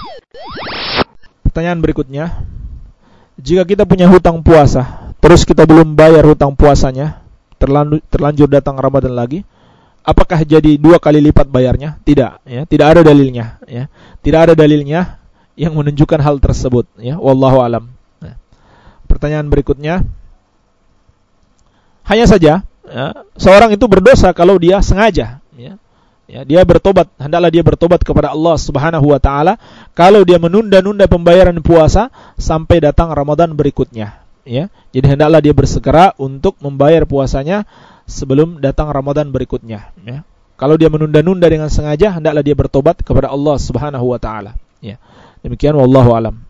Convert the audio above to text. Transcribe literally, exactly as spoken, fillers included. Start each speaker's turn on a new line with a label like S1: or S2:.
S1: Pertanyaan berikutnya, jika kita punya hutang puasa, terus kita belum bayar hutang puasanya, terlanjur, terlanjur datang Ramadan lagi, apakah jadi dua kali lipat bayarnya? Tidak, ya, tidak ada dalilnya, ya. Tidak ada dalilnya yang menunjukkan hal tersebut, ya. Wallahu alam. Nah, pertanyaan berikutnya, hanya saja, ya, seorang itu berdosa kalau dia sengaja, ya. Ya, dia bertobat, hendaklah dia bertobat kepada Allah Subhanahu wa taala kalau dia menunda-nunda pembayaran puasa sampai datang Ramadan berikutnya, ya. Jadi hendaklah dia bersegera untuk membayar puasanya sebelum datang Ramadan berikutnya, ya. Kalau dia menunda-nunda dengan sengaja, hendaklah dia bertobat kepada Allah Subhanahu wa taala, ya. Demikian wallahu alam.